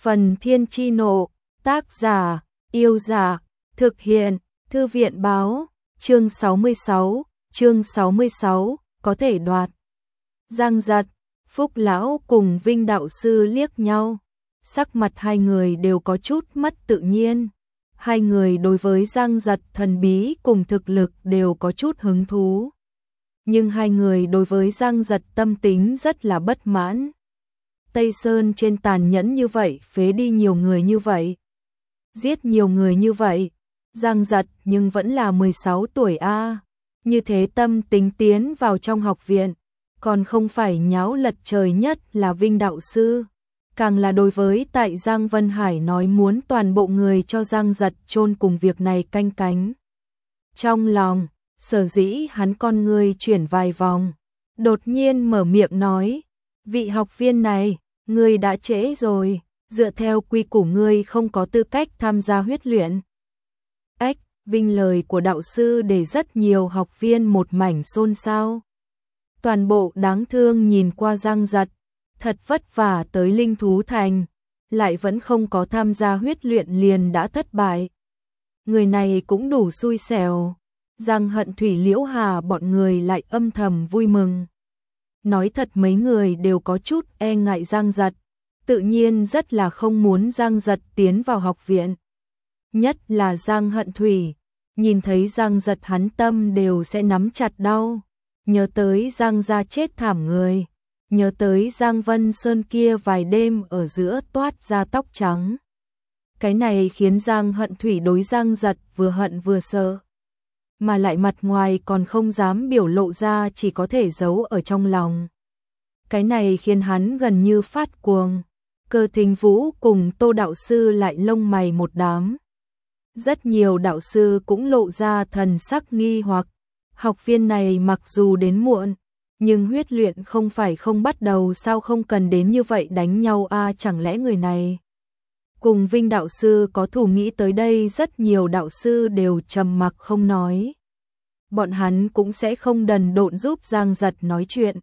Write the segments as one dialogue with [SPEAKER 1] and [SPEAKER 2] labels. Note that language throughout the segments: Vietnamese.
[SPEAKER 1] Phần Thiên Chi Nộ, tác giả, Yêu Dạ, thực hiện, Thư viện Báo, chương 66, có thể đoạt. Giang Giật, Phúc Lão cùng Vinh Đạo Sư liếc nhau, sắc mặt hai người đều có chút mất tự nhiên. Hai người đối với Giang Giật thần bí cùng thực lực đều có chút hứng thú. Nhưng hai người đối với Giang Giật tâm tính rất là bất mãn. Tây Sơn trên tàn nhẫn như vậy, phế đi nhiều người như vậy, giết nhiều người như vậy. Giang Giật nhưng vẫn là 16 tuổi a, như thế tâm tính tiến vào trong học viện, còn không phải nháo lật trời nhất là Vinh Đạo Sư, càng là đối với tại Giang Vân Hải nói muốn toàn bộ người cho Giang Giật chôn cùng việc này canh cánh. Trong lòng, sở dĩ hắn con người chuyển vài vòng, đột nhiên mở miệng nói, vị học viên này, ngươi đã trễ rồi, dựa theo quy củ ngươi không có tư cách tham gia huyết luyện. Ách, Vinh lời của đạo sư để rất nhiều học viên một mảnh xôn xao. Toàn bộ đáng thương nhìn qua Giang Giật, thật vất vả tới Linh Thú Thành, lại vẫn không có tham gia huyết luyện liền đã thất bại. Người này cũng đủ xui xẻo. Giang Hận Thủy, Liễu Hà bọn người lại âm thầm vui mừng. Nói thật mấy người đều có chút e ngại Giang Giật, tự nhiên rất là không muốn Giang Giật tiến vào học viện. Nhất là Giang Hận Thủy, nhìn thấy Giang Giật hắn tâm đều sẽ nắm chặt đau. Nhớ tới Giang gia chết thảm người, nhớ tới Giang Vân Sơn kia vài đêm ở giữa toát ra tóc trắng. Cái này khiến Giang Hận Thủy đối Giang Giật vừa hận vừa sợ, mà lại mặt ngoài còn không dám biểu lộ ra, chỉ có thể giấu ở trong lòng. Cái này khiến hắn gần như phát cuồng. Cơ Thính Vũ cùng Tô đạo sư lại lông mày một đám. Rất nhiều đạo sư cũng lộ ra thần sắc nghi hoặc. Học viên này mặc dù đến muộn, nhưng huyết luyện không phải không bắt đầu, sao không cần đến như vậy đánh nhau a, chẳng lẽ người này cùng Vinh đạo sư có thù? Nghĩ tới đây rất nhiều đạo sư đều trầm mặc không nói. Bọn hắn cũng sẽ không đần độn giúp Giang Giật nói chuyện,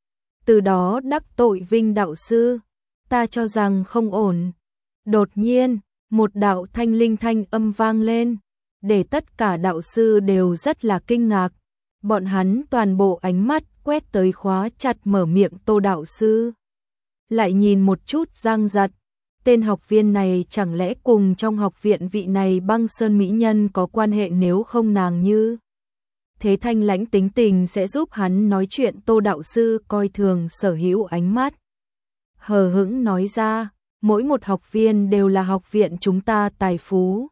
[SPEAKER 1] từ đó đắc tội Vinh đạo sư. Ta cho rằng không ổn. Đột nhiên, một đạo thanh linh thanh âm vang lên, để tất cả đạo sư đều rất là kinh ngạc. Bọn hắn toàn bộ ánh mắt quét tới khóa chặt mở miệng Tô đạo sư. Lại nhìn một chút Giang Giật, tên học viên này chẳng lẽ cùng trong học viện vị này Băng Sơn mỹ nhân có quan hệ? Nếu không nàng như thế thanh lãnh tính tình sẽ giúp hắn nói chuyện. Tô đạo sư coi thường sở hữu ánh mắt, hờ hững nói ra, mỗi một học viên đều là học viện chúng ta tài phú.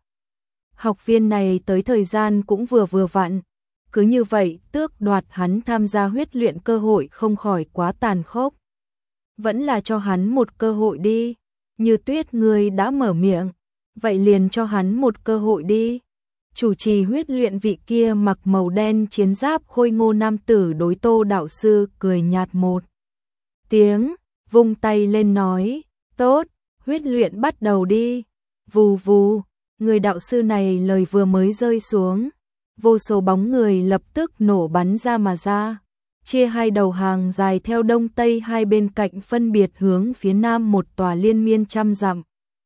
[SPEAKER 1] Học viên này tới thời gian cũng vừa vặn, cứ như vậy tước đoạt hắn tham gia huyết luyện cơ hội không khỏi quá tàn khốc. Vẫn là cho hắn một cơ hội đi. Như Tuyết ngươi đã mở miệng, vậy liền cho hắn một cơ hội đi. Chủ trì huyết luyện vị kia mặc màu đen chiến giáp khôi ngô nam tử đối Tô đạo sư cười nhạt một tiếng, vung tay lên nói, tốt, huyết luyện bắt đầu đi. Vù vù, người đạo sư này lời vừa mới rơi xuống, vô số bóng người lập tức nổ bắn ra mà ra, chia hai đầu hàng dài theo đông tây hai bên cạnh, phân biệt hướng phía nam một tòa liên miên trăm dặm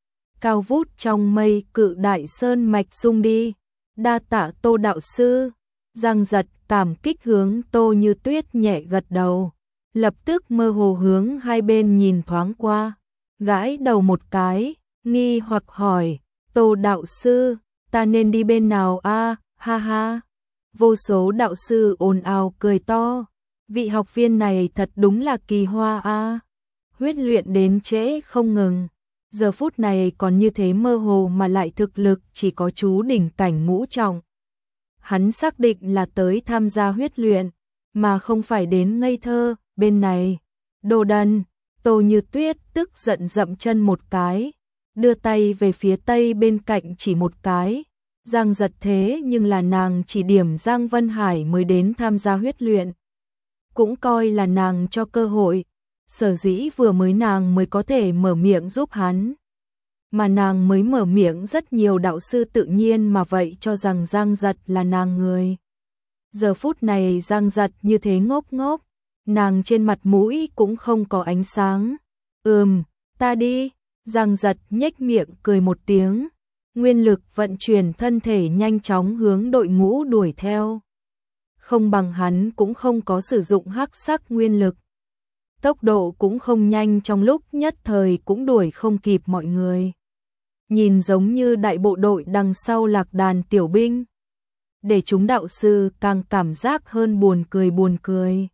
[SPEAKER 1] cao vút trong mây cự đại sơn mạch xung đi. Đa tạ Tô đạo sư. Giang Giật cảm kích hướng Tô Như Tuyết nhẹ gật đầu, lập tức mơ hồ hướng hai bên nhìn thoáng qua, gãi đầu một cái, nghi hoặc hỏi, Tô đạo sư, ta nên đi bên nào a? Ha ha. Vô số đạo sư ồn ào cười to, vị học viên này thật đúng là kỳ hoa a, huyết luyện đến trễ không ngừng, giờ phút này còn như thế mơ hồ mà lại thực lực chỉ có chú đỉnh cảnh ngũ trọng. Hắn xác định là tới tham gia huyết luyện, mà không phải đến ngây thơ. Bên này, đồ đần. Tô Như Tuyết tức giận dậm chân một cái, đưa tay về phía tây bên cạnh chỉ một cái. Giang Giật thế nhưng là nàng chỉ điểm Giang Vân Hải mới đến tham gia huyết luyện, cũng coi là nàng cho cơ hội. Sở dĩ vừa mới nàng mới có thể mở miệng giúp hắn, mà nàng mới mở miệng, rất nhiều đạo sư tự nhiên mà vậy cho rằng Giang Giật là nàng người. Giờ phút này Giang Giật như thế ngốc ngốc, nàng trên mặt mũi cũng không có ánh sáng. Ta đi. Giang Giật nhếch miệng cười một tiếng, nguyên lực vận chuyển thân thể nhanh chóng hướng đội ngũ đuổi theo. Không bằng hắn cũng không có sử dụng hắc sắc nguyên lực. Tốc độ cũng không nhanh, trong lúc nhất thời cũng đuổi không kịp mọi người. Nhìn giống như đại bộ đội đằng sau lạc đàn tiểu binh. Để chúng đạo sư càng cảm giác hơn buồn cười.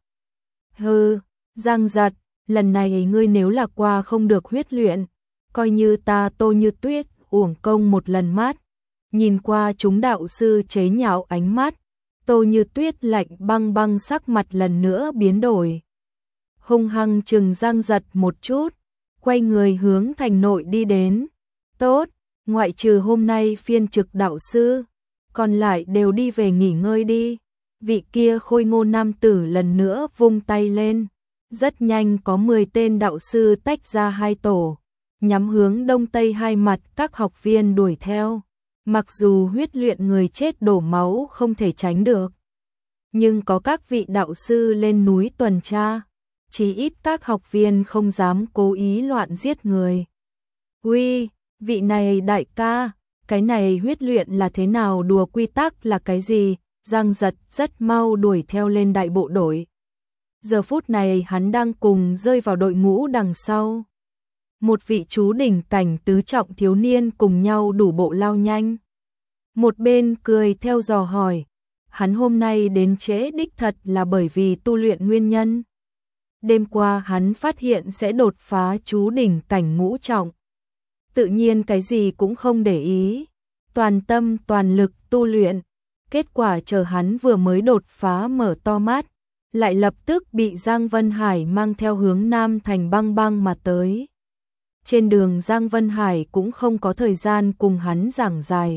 [SPEAKER 1] Hừ, Giang Giật, lần này ngươi nếu là qua không được huyết luyện, coi như ta Tô Như Tuyết uổng công một lần mát. Nhìn qua chúng đạo sư chế nhạo ánh mắt, Tô Như Tuyết lạnh băng băng, sắc mặt lần nữa biến đổi. Hung hăng chừng Giang Giật một chút, quay người hướng thành nội đi đến. Tốt, ngoại trừ hôm nay phiên trực đạo sư, còn lại đều đi về nghỉ ngơi đi. Vị kia khôi ngô nam tử lần nữa vung tay lên. Rất nhanh có 10 tên đạo sư tách ra hai tổ, nhắm hướng đông tây hai mặt các học viên đuổi theo. Mặc dù huyết luyện người chết đổ máu không thể tránh được, nhưng có các vị đạo sư lên núi tuần tra, chí ít các học viên không dám cố ý loạn giết người. Uy, vị này đại ca, cái này huyết luyện là thế nào, đùa quy tắc là cái gì? Giang Giật rất mau đuổi theo lên đại bộ đội. Giờ phút này hắn đang cùng rơi vào đội ngũ đằng sau. Một vị chú đỉnh cảnh tứ trọng thiếu niên cùng nhau đủ bộ lao nhanh. Một bên cười theo dò hỏi, hắn hôm nay đến trễ đích thật là bởi vì tu luyện nguyên nhân. Đêm qua hắn phát hiện sẽ đột phá chú đỉnh cảnh ngũ trọng. Tự nhiên cái gì cũng không để ý, toàn tâm toàn lực tu luyện. Kết quả chờ hắn vừa mới đột phá mở to mắt, lại lập tức bị Giang Vân Hải mang theo hướng Nam Thành băng băng mà tới. Trên đường Giang Vân Hải cũng không có thời gian cùng hắn giảng giải.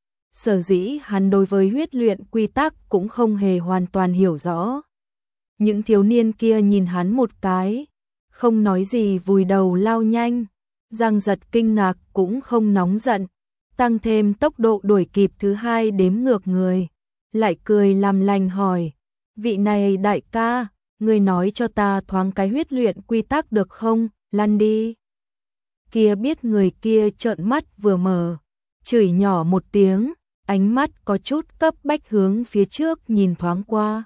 [SPEAKER 1] Sở dĩ hắn đối với huyết luyện quy tắc cũng không hề hoàn toàn hiểu rõ. Những thiếu niên kia nhìn hắn một cái, không nói gì vùi đầu lao nhanh. Giang Giật kinh ngạc cũng không nóng giận, tăng thêm tốc độ đuổi kịp thứ hai đếm ngược người, lại cười làm lành hỏi, vị này đại ca, ngươi nói cho ta thoáng cái huyết luyện quy tắc được không, lăn đi. Kia biết người kia trợn mắt vừa mở, chửi nhỏ một tiếng, ánh mắt có chút cấp bách hướng phía trước nhìn thoáng qua.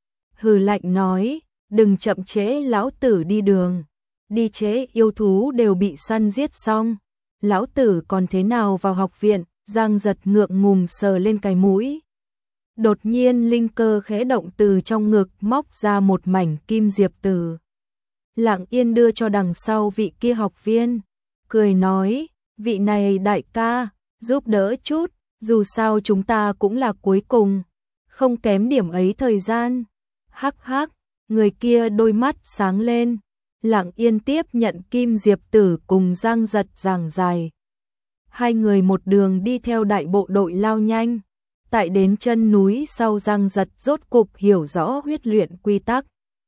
[SPEAKER 1] Hừ lạnh nói, đừng chậm trễ lão tử đi đường, đi trễ yêu thú đều bị săn giết xong. Lão tử còn thế nào vào học viện? Giang Giật ngượng ngùng sờ lên cái mũi. Đột nhiên linh cơ khẽ động, từ trong ngực móc ra một mảnh kim diệp tử. Lặng yên đưa cho đằng sau vị kia học viên. Cười nói, vị này đại ca, giúp đỡ chút, dù sao chúng ta cũng là cuối cùng, không kém điểm ấy thời gian. Hắc hắc, người kia đôi mắt sáng lên. Lặng yên tiếp nhận kim diệp tử cùng Giang Giật giảng giải. Hai người một đường đi theo đại bộ đội lao nhanh. Tại đến chân núi sau, Giang Giật rốt cục hiểu rõ huyết luyện quy tắc.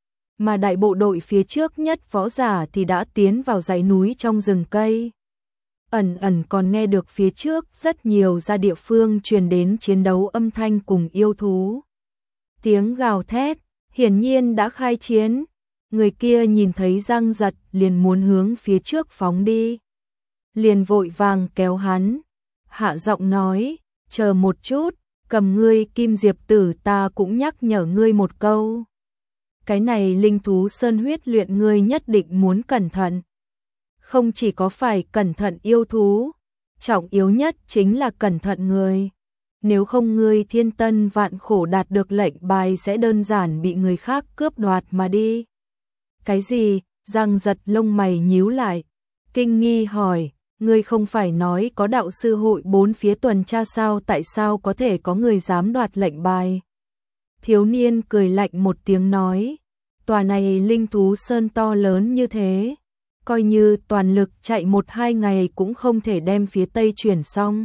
[SPEAKER 1] Mà đại bộ đội phía trước nhất võ giả thì đã tiến vào dãy núi trong rừng cây. Ẩn ẩn còn nghe được phía trước rất nhiều ra địa phương truyền đến chiến đấu âm thanh cùng yêu thú. Tiếng gào thét, hiển nhiên đã khai chiến. Người kia nhìn thấy Giang Giật liền muốn hướng phía trước phóng đi. Liền vội vàng kéo hắn, hạ giọng nói, chờ một chút, cầm ngươi kim diệp tử, ta cũng nhắc nhở ngươi một câu. Cái này linh thú sơn huyết luyện ngươi nhất định muốn cẩn thận. Không chỉ có phải cẩn thận yêu thú, trọng yếu nhất chính là cẩn thận người. Nếu không ngươi thiên tân vạn khổ đạt được lệnh bài sẽ đơn giản bị người khác cướp đoạt mà đi. Cái gì? Giang Giật lông mày nhíu lại, kinh nghi hỏi, ngươi không phải nói có đạo sư hội bốn phía tuần tra sao, tại sao có thể có người dám đoạt lệnh bài? Thiếu niên cười lạnh một tiếng nói, tòa này linh thú sơn to lớn như thế, coi như toàn lực chạy 1-2 ngày cũng không thể đem phía tây chuyển xong.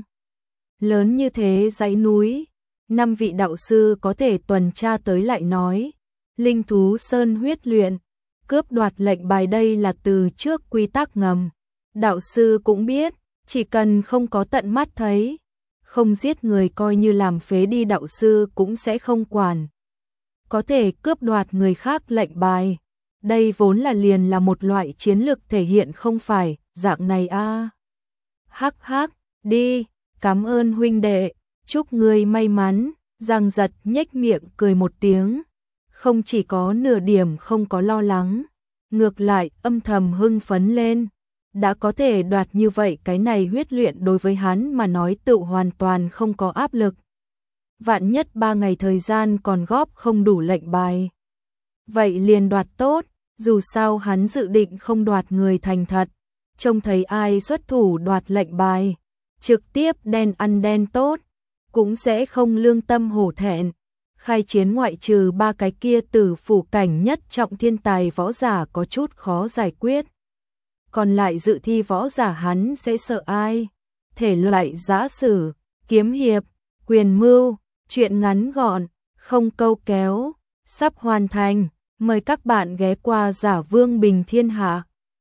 [SPEAKER 1] Lớn như thế dãy núi, 5 vị đạo sư có thể tuần tra tới, lại nói, linh thú sơn huyết luyện, cướp đoạt lệnh bài đây là từ trước quy tắc ngầm. Đạo sư cũng biết, chỉ cần không có tận mắt thấy, không giết người coi như làm phế đi, đạo sư cũng sẽ không quản. Có thể cướp đoạt người khác lệnh bài, đây vốn là liền là một loại chiến lược thể hiện không phải. dạng này a. Hắc hắc, đi, cảm ơn huynh đệ, chúc ngươi may mắn. Giang Giật nhếch miệng cười một tiếng, không chỉ có nửa điểm không có lo lắng, ngược lại âm thầm hưng phấn lên. Đã có thể đoạt như vậy, cái này huyết luyện đối với hắn mà nói tự hoàn toàn không có áp lực. Vạn nhất 3 ngày thời gian còn góp không đủ lệnh bài, vậy liền đoạt tốt, dù sao hắn dự định không đoạt người thành thật, trông thấy ai xuất thủ đoạt lệnh bài, trực tiếp đen ăn đen tốt, cũng sẽ không lương tâm hổ thẹn. Khai chiến ngoại trừ 3 cái kia tử phủ cảnh nhất trọng thiên tài võ giả có chút khó giải quyết. Còn lại dự thi võ giả hắn sẽ sợ ai? Thể loại giã sử, kiếm hiệp, quyền mưu, truyện ngắn gọn, không câu kéo, sắp hoàn thành. Mời các bạn ghé qua Giả Vương Bình Thiên Hạ.